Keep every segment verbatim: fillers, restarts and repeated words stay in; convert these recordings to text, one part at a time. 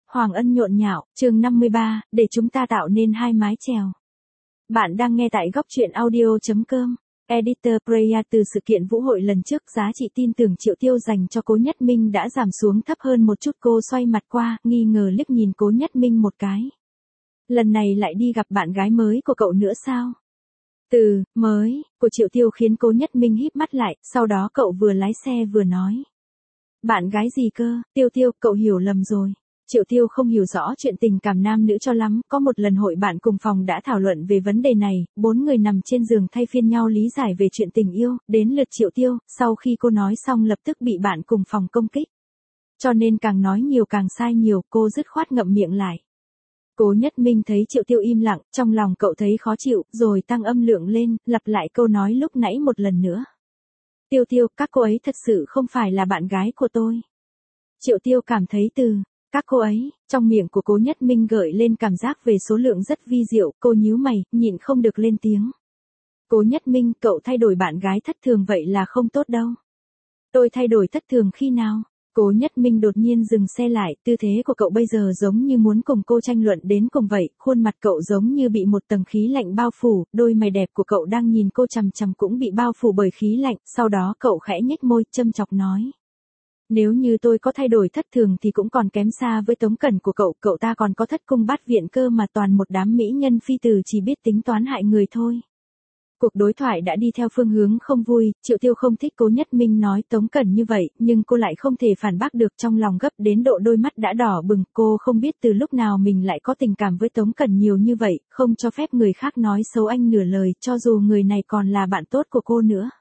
Hoàng Ân nhộn nhạo, chương năm mươi ba, để chúng ta tạo nên hai mái chèo. Bạn đang nghe tại góc truyện audio chấm com. Editor Preya. Từ sự kiện vũ hội lần trước, giá trị tin tưởng Triệu Tiêu dành cho Cố Nhất Minh đã giảm xuống thấp hơn một chút. Cô xoay mặt qua, nghi ngờ liếc nhìn Cố Nhất Minh một cái. Lần này lại đi gặp bạn gái mới của cậu nữa sao? Từ mới của Triệu Tiêu khiến Cố Nhất Minh híp mắt lại, sau đó cậu vừa lái xe vừa nói. Bạn gái gì cơ? Tiêu Tiêu, cậu hiểu lầm rồi. Triệu Tiêu không hiểu rõ chuyện tình cảm nam nữ cho lắm, có một lần hội bạn cùng phòng đã thảo luận về vấn đề này, bốn người nằm trên giường thay phiên nhau lý giải về chuyện tình yêu, đến lượt Triệu Tiêu, sau khi cô nói xong lập tức bị bạn cùng phòng công kích. Cho nên càng nói nhiều càng sai nhiều, cô dứt khoát ngậm miệng lại. Cố Nhất Minh thấy Triệu Tiêu im lặng, trong lòng cậu thấy khó chịu, rồi tăng âm lượng lên, lặp lại câu nói lúc nãy một lần nữa. Tiêu Tiêu, các cô ấy thật sự không phải là bạn gái của tôi. Triệu Tiêu cảm thấy từ các cô ấy, trong miệng của Cố Nhất Minh gợi lên cảm giác về số lượng rất vi diệu, cô nhíu mày, nhịn không được lên tiếng. Cố Nhất Minh, cậu thay đổi bạn gái thất thường vậy là không tốt đâu. Tôi thay đổi thất thường khi nào? Cố Nhất Minh đột nhiên dừng xe lại, tư thế của cậu bây giờ giống như muốn cùng cô tranh luận đến cùng vậy, khuôn mặt cậu giống như bị một tầng khí lạnh bao phủ, đôi mày đẹp của cậu đang nhìn cô chằm chằm cũng bị bao phủ bởi khí lạnh, sau đó cậu khẽ nhếch môi, châm chọc nói. Nếu như tôi có thay đổi thất thường thì cũng còn kém xa với Tống Cẩn của cậu, cậu ta còn có thất cung bát viện cơ mà, toàn một đám mỹ nhân phi tử chỉ biết tính toán hại người thôi. Cuộc đối thoại đã đi theo phương hướng không vui, Triệu Tiêu không thích Cố Nhất Minh nói Tống Cẩn như vậy, nhưng cô lại không thể phản bác được, trong lòng gấp đến độ đôi mắt đã đỏ bừng, cô không biết từ lúc nào mình lại có tình cảm với Tống Cẩn nhiều như vậy, không cho phép người khác nói xấu anh nửa lời, cho dù người này còn là bạn tốt của cô nữa.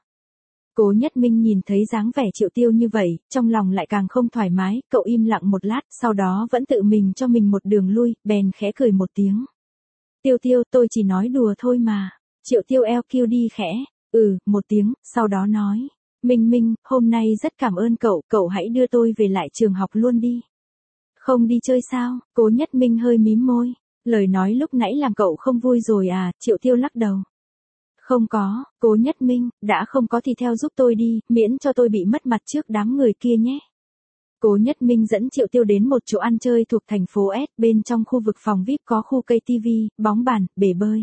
Cố Nhất Minh nhìn thấy dáng vẻ Triệu Tiêu như vậy, trong lòng lại càng không thoải mái, cậu im lặng một lát, sau đó vẫn tự mình cho mình một đường lui, bèn khẽ cười một tiếng. Tiêu Tiêu, tôi chỉ nói đùa thôi mà. Triệu Tiêu eo kêu đi khẽ, ừ, một tiếng, sau đó nói. Minh Minh, hôm nay rất cảm ơn cậu, cậu hãy đưa tôi về lại trường học luôn đi. Không đi chơi sao? Cố Nhất Minh hơi mím môi. Lời nói lúc nãy làm cậu không vui rồi à? Triệu Tiêu lắc đầu. Không có, Cố Nhất Minh, đã không có thì theo giúp tôi đi, miễn cho tôi bị mất mặt trước đám người kia nhé. Cố Nhất Minh dẫn Triệu Tiêu đến một chỗ ăn chơi thuộc thành phố S, bên trong khu vực phòng vi ai pi có khu cây tivi, bóng bàn, bể bơi.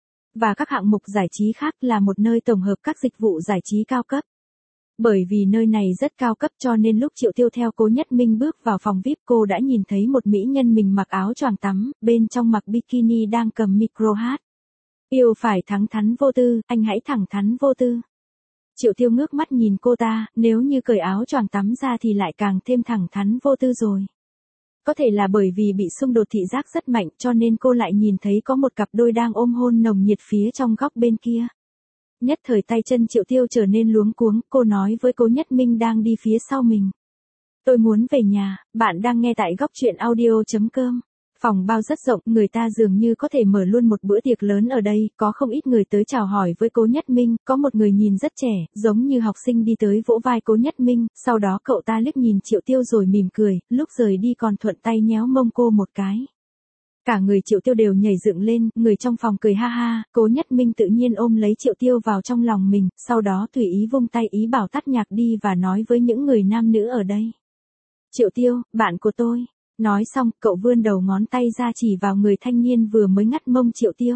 Và các hạng mục giải trí khác, là một nơi tổng hợp các dịch vụ giải trí cao cấp. Bởi vì nơi này rất cao cấp cho nên lúc Triệu Tiêu theo Cố Nhất Minh bước vào phòng vi ai pi, cô đã nhìn thấy một mỹ nhân mình mặc áo choàng tắm, bên trong mặc bikini đang cầm micro hát. Yêu phải thẳng thắn vô tư, anh hãy thẳng thắn vô tư. Triệu Tiêu ngước mắt nhìn cô ta, nếu như cởi áo choàng tắm ra thì lại càng thêm thẳng thắn vô tư rồi. Có thể là bởi vì bị xung đột thị giác rất mạnh cho nên cô lại nhìn thấy có một cặp đôi đang ôm hôn nồng nhiệt phía trong góc bên kia. Nhất thời tay chân Triệu Tiêu trở nên luống cuống, cô nói với Cố Nhất Minh đang đi phía sau mình. Tôi muốn về nhà, bạn đang nghe tại góc truyện audio chấm com. Phòng bao rất rộng, người ta dường như có thể mở luôn một bữa tiệc lớn ở đây, có không ít người tới chào hỏi với Cố Nhất Minh, có một người nhìn rất trẻ, giống như học sinh đi tới vỗ vai Cố Nhất Minh, sau đó cậu ta liếc nhìn Triệu Tiêu rồi mỉm cười, lúc rời đi còn thuận tay nhéo mông cô một cái. Cả người Triệu Tiêu đều nhảy dựng lên, người trong phòng cười ha ha, Cố Nhất Minh tự nhiên ôm lấy Triệu Tiêu vào trong lòng mình, sau đó tùy ý vung tay ý bảo tắt nhạc đi và nói với những người nam nữ ở đây. Triệu Tiêu, bạn của tôi. Nói xong, cậu vươn đầu ngón tay ra chỉ vào người thanh niên vừa mới ngắt mông Triệu Tiêu.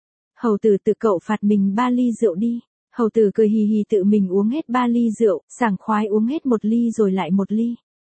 Hầu tử tự cậu phạt mình ba ly rượu đi. Hầu tử cười hì hì tự mình uống hết ba ly rượu, sảng khoái uống hết một ly rồi lại một ly.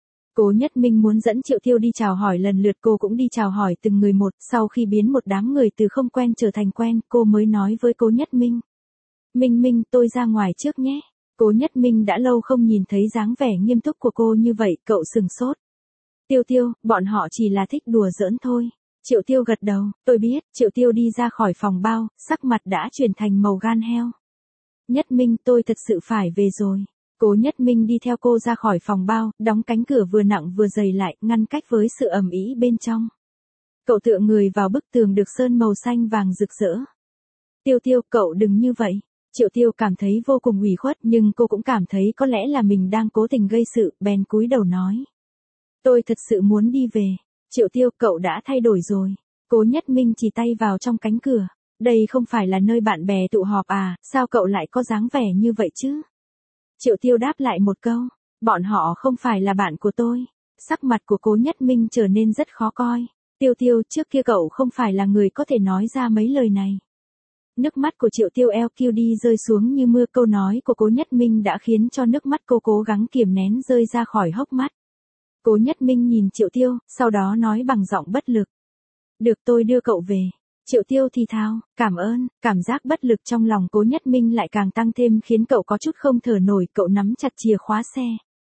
Cố Nhất Minh muốn dẫn Triệu Tiêu đi chào hỏi lần lượt, cô cũng đi chào hỏi từng người một, sau khi biến một đám người từ không quen trở thành quen, cô mới nói với Cố Nhất Minh. Minh Minh, tôi ra ngoài trước nhé. Cố Nhất Minh đã lâu không nhìn thấy dáng vẻ nghiêm túc của cô như vậy, cậu sừng sốt. Tiêu Tiêu, bọn họ chỉ là thích đùa giỡn thôi. Triệu Tiêu gật đầu, tôi biết. Triệu Tiêu đi ra khỏi phòng bao, sắc mặt đã chuyển thành màu gan heo. Nhất Minh, tôi thật sự phải về rồi. Cố Nhất Minh đi theo cô ra khỏi phòng bao, đóng cánh cửa vừa nặng vừa dày lại, ngăn cách với sự ầm ĩ bên trong. Cậu tựa người vào bức tường được sơn màu xanh vàng rực rỡ. Tiêu Tiêu, cậu đừng như vậy. Triệu Tiêu cảm thấy vô cùng ủy khuất, nhưng cô cũng cảm thấy có lẽ là mình đang cố tình gây sự, bèn cúi đầu nói. Tôi thật sự muốn đi về. Triệu Tiêu, cậu đã thay đổi rồi. Cố Nhất Minh chỉ tay vào trong cánh cửa. Đây không phải là nơi bạn bè tụ họp à, sao cậu lại có dáng vẻ như vậy chứ? Triệu Tiêu đáp lại một câu. Bọn họ không phải là bạn của tôi. Sắc mặt của Cố Nhất Minh trở nên rất khó coi. Tiêu Tiêu, trước kia cậu không phải là người có thể nói ra mấy lời này. Nước mắt của Triệu Tiêu eo kiu đi rơi xuống như mưa, câu nói của Cố Nhất Minh đã khiến cho nước mắt cô cố gắng kiềm nén rơi ra khỏi hốc mắt. Cố Nhất Minh nhìn Triệu Tiêu, sau đó nói bằng giọng bất lực. Được, tôi đưa cậu về. Triệu Tiêu thì thào, cảm ơn. Cảm giác bất lực trong lòng Cố Nhất Minh lại càng tăng thêm khiến cậu có chút không thở nổi, cậu nắm chặt chìa khóa xe.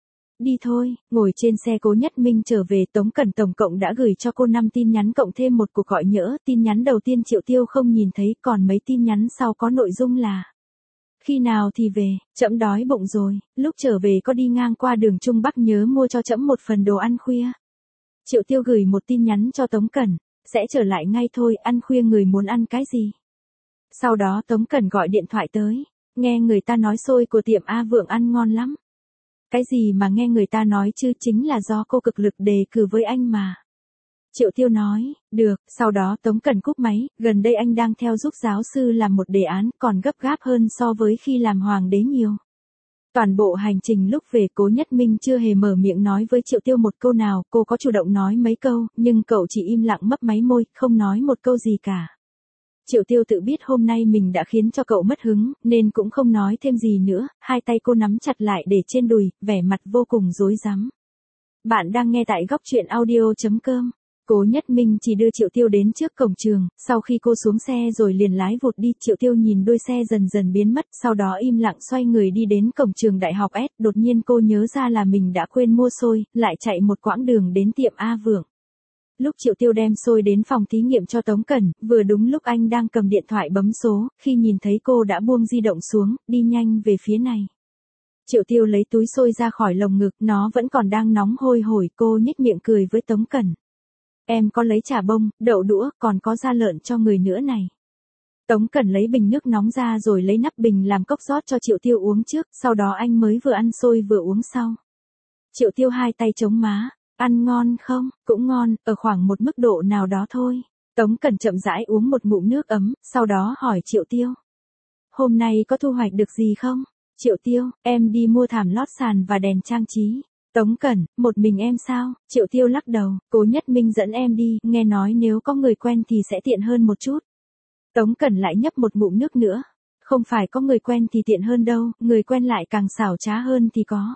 Đi thôi. Ngồi trên xe Cố Nhất Minh trở về, Tống Cẩn tổng cộng đã gửi cho cô năm tin nhắn cộng thêm một cuộc gọi nhỡ. Tin nhắn đầu tiên Triệu Tiêu không nhìn thấy, còn mấy tin nhắn sau có nội dung là: khi nào thì về, trẫm đói bụng rồi, lúc trở về có đi ngang qua đường Trung Bắc nhớ mua cho trẫm một phần đồ ăn khuya. Triệu Tiêu gửi một tin nhắn cho Tống Cẩn, sẽ trở lại ngay thôi, ăn khuya người muốn ăn cái gì. Sau đó Tống Cẩn gọi điện thoại tới, nghe người ta nói xôi của tiệm A Vượng ăn ngon lắm. Cái gì mà nghe người ta nói chứ, chính là do cô cực lực đề cử với anh mà. Triệu Tiêu nói, được, sau đó Tống Cẩn cúp máy, gần đây anh đang theo giúp giáo sư làm một đề án, còn gấp gáp hơn so với khi làm hoàng đế nhiều. Toàn bộ hành trình lúc về Cố Nhất Minh chưa hề mở miệng nói với Triệu Tiêu một câu nào, cô có chủ động nói mấy câu, nhưng cậu chỉ im lặng mấp máy môi, không nói một câu gì cả. Triệu Tiêu tự biết hôm nay mình đã khiến cho cậu mất hứng, nên cũng không nói thêm gì nữa, hai tay cô nắm chặt lại để trên đùi, vẻ mặt vô cùng rối rắm. Bạn đang nghe tại góc truyện audio chấm com. Cố Nhất Minh chỉ đưa Triệu Tiêu đến trước cổng trường, sau khi cô xuống xe rồi liền lái vụt đi. Triệu Tiêu nhìn đuôi xe dần dần biến mất, sau đó im lặng xoay người đi đến cổng trường đại học S. Đột nhiên cô nhớ ra là mình đã quên mua xôi, lại chạy một quãng đường đến tiệm A Vượng. Lúc Triệu Tiêu đem xôi đến phòng thí nghiệm cho Tống Cẩn, vừa đúng lúc anh đang cầm điện thoại bấm số, khi nhìn thấy cô đã buông di động xuống, đi nhanh về phía này. Triệu Tiêu lấy túi xôi ra khỏi lồng ngực, nó vẫn còn đang nóng hôi hổi, cô nhếch miệng cười với Tống Cẩn. Em có lấy chả bông, đậu đũa, còn có da lợn cho người nữa này. Tống Cẩn lấy bình nước nóng ra rồi lấy nắp bình làm cốc rót cho Triệu Tiêu uống trước, sau đó anh mới vừa ăn xôi vừa uống sau. Triệu Tiêu hai tay chống má, ăn ngon không? Cũng ngon, ở khoảng một mức độ nào đó thôi. Tống Cẩn chậm rãi uống một ngụm nước ấm, sau đó hỏi Triệu Tiêu. Hôm nay có thu hoạch được gì không? Triệu Tiêu, em đi mua thảm lót sàn và đèn trang trí. Tống Cẩn, một mình em sao? Triệu Tiêu lắc đầu, Cố Nhất Minh dẫn em đi, nghe nói nếu có người quen thì sẽ tiện hơn một chút. Tống Cẩn lại nhấp một ngụm nước nữa. Không phải có người quen thì tiện hơn đâu, người quen lại càng xảo trá hơn thì có.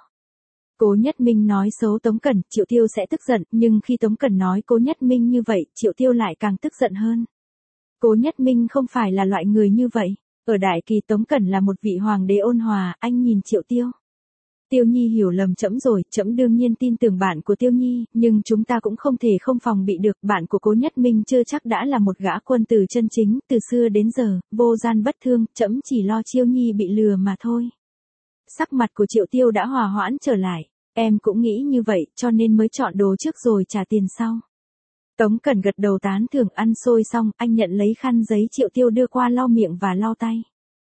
Cố Nhất Minh nói xấu Tống Cẩn, Triệu Tiêu sẽ tức giận, nhưng khi Tống Cẩn nói Cố Nhất Minh như vậy, Triệu Tiêu lại càng tức giận hơn. Cố Nhất Minh không phải là loại người như vậy. Ở đại kỳ Tống Cẩn là một vị hoàng đế ôn hòa, anh nhìn Triệu Tiêu. Tiêu Nhi hiểu lầm trẫm rồi, trẫm đương nhiên tin tưởng bạn của Tiêu Nhi, nhưng chúng ta cũng không thể không phòng bị được, bạn của Cố Nhất Minh chưa chắc đã là một gã quân tử chân chính, từ xưa đến giờ, vô gian bất thương, trẫm chỉ lo Chiêu Nhi bị lừa mà thôi. Sắc mặt của Triệu Tiêu đã hòa hoãn trở lại, em cũng nghĩ như vậy, cho nên mới chọn đồ trước rồi trả tiền sau. Tống Cẩn gật đầu tán thưởng, ăn xôi xong, anh nhận lấy khăn giấy Triệu Tiêu đưa qua lau miệng và lau tay.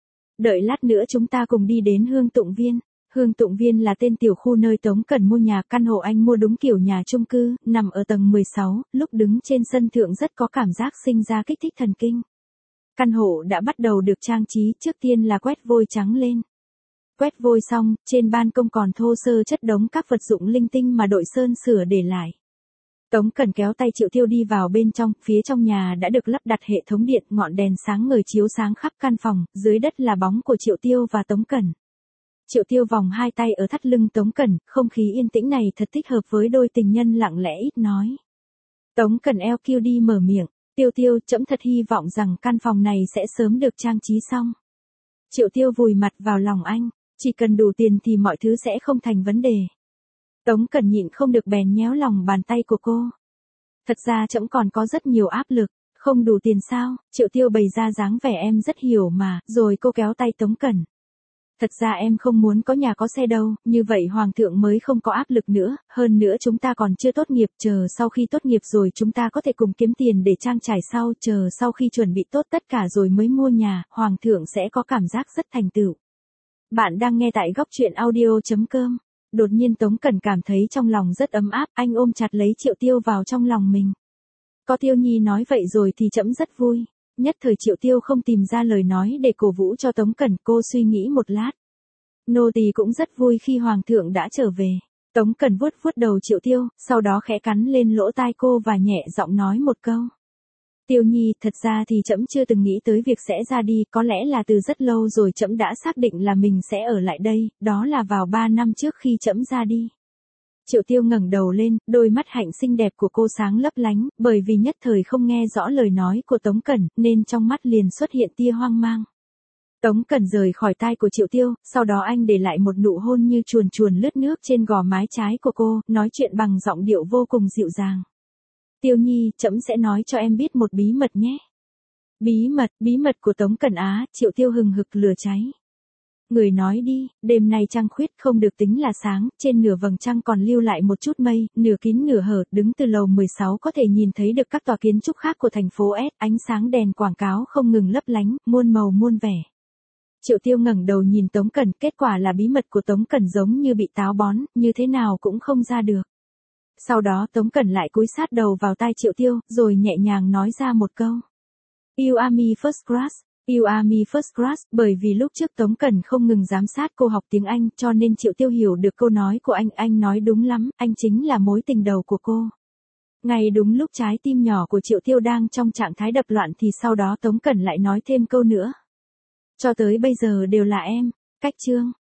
Đợi lát nữa chúng ta cùng đi đến Hương Tụng Viên. Hương Tụng Viên là tên tiểu khu nơi Tống Cẩn mua nhà, căn hộ anh mua đúng kiểu nhà chung cư, nằm ở tầng mười sáu, lúc đứng trên sân thượng rất có cảm giác sinh ra kích thích thần kinh. Căn hộ đã bắt đầu được trang trí, trước tiên là quét vôi trắng lên. Quét vôi xong, trên ban công còn thô sơ chất đống các vật dụng linh tinh mà đội sơn sửa để lại. Tống Cẩn kéo tay Triệu Tiêu đi vào bên trong, phía trong nhà đã được lắp đặt hệ thống điện, ngọn đèn sáng ngời chiếu sáng khắp căn phòng, dưới đất là bóng của Triệu Tiêu và Tống Cẩn. Triệu Tiêu vòng hai tay ở thắt lưng Tống Cẩn, không khí yên tĩnh này thật thích hợp với đôi tình nhân lặng lẽ ít nói. Tống Cẩn eo kiu đi mở miệng, Tiêu Tiêu, trẫm thật hy vọng rằng căn phòng này sẽ sớm được trang trí xong. Triệu Tiêu vùi mặt vào lòng anh, chỉ cần đủ tiền thì mọi thứ sẽ không thành vấn đề. Tống Cẩn nhịn không được bèn nhéo lòng bàn tay của cô. Thật ra trẫm còn có rất nhiều áp lực, không đủ tiền sao? Triệu Tiêu bày ra dáng vẻ em rất hiểu mà, rồi cô kéo tay Tống Cẩn. Thật ra em không muốn có nhà có xe đâu, như vậy hoàng thượng mới không có áp lực nữa, hơn nữa chúng ta còn chưa tốt nghiệp, chờ sau khi tốt nghiệp rồi chúng ta có thể cùng kiếm tiền để trang trải sau, chờ sau khi chuẩn bị tốt tất cả rồi mới mua nhà, hoàng thượng sẽ có cảm giác rất thành tựu. Bạn đang nghe tại góc truyện audio chấm com. Đột nhiên Tống Cẩn cảm thấy trong lòng rất ấm áp, anh ôm chặt lấy Triệu Tiêu vào trong lòng mình. Có Tiêu Nhi nói vậy rồi thì trẫm rất vui. Nhất thời Triệu Tiêu không tìm ra lời nói để cổ vũ cho Tống Cẩn, cô suy nghĩ một lát. Nô tỳ cũng rất vui khi hoàng thượng đã trở về. Tống Cẩn vuốt vuốt đầu Triệu Tiêu, sau đó khẽ cắn lên lỗ tai cô và nhẹ giọng nói một câu. Tiêu Nhi, thật ra thì trẫm chưa từng nghĩ tới việc sẽ ra đi, có lẽ là từ rất lâu rồi trẫm đã xác định là mình sẽ ở lại đây, đó là vào ba năm trước khi trẫm ra đi. Triệu Tiêu ngẩng đầu lên, đôi mắt hạnh xinh đẹp của cô sáng lấp lánh, bởi vì nhất thời không nghe rõ lời nói của Tống Cẩn, nên trong mắt liền xuất hiện tia hoang mang. Tống Cẩn rời khỏi tai của Triệu Tiêu, sau đó anh để lại một nụ hôn như chuồn chuồn lướt nước trên gò mái trái của cô, nói chuyện bằng giọng điệu vô cùng dịu dàng. Tiêu Nhi, trẫm sẽ nói cho em biết một bí mật nhé. Bí mật, bí mật của Tống Cẩn á, Triệu Tiêu hừng hực lửa cháy. Người nói đi, đêm nay trăng khuyết không được tính là sáng, trên nửa vầng trăng còn lưu lại một chút mây, nửa kín nửa hở, đứng từ lầu mười sáu có thể nhìn thấy được các tòa kiến trúc khác của thành phố S, ánh sáng đèn quảng cáo không ngừng lấp lánh, muôn màu muôn vẻ. Triệu Tiêu ngẩng đầu nhìn Tống Cẩn, kết quả là bí mật của Tống Cẩn giống như bị táo bón, như thế nào cũng không ra được. Sau đó Tống Cẩn lại cúi sát đầu vào tai Triệu Tiêu, rồi nhẹ nhàng nói ra một câu. You are me first class, you are me first class, bởi vì lúc trước Tống Cẩn không ngừng giám sát cô học tiếng Anh, cho nên Triệu Tiêu hiểu được câu nói của anh, anh nói đúng lắm, anh chính là mối tình đầu của cô. Ngay đúng lúc trái tim nhỏ của Triệu Tiêu đang trong trạng thái đập loạn thì sau đó Tống Cẩn lại nói thêm câu nữa. Cho tới bây giờ đều là em, cách chương.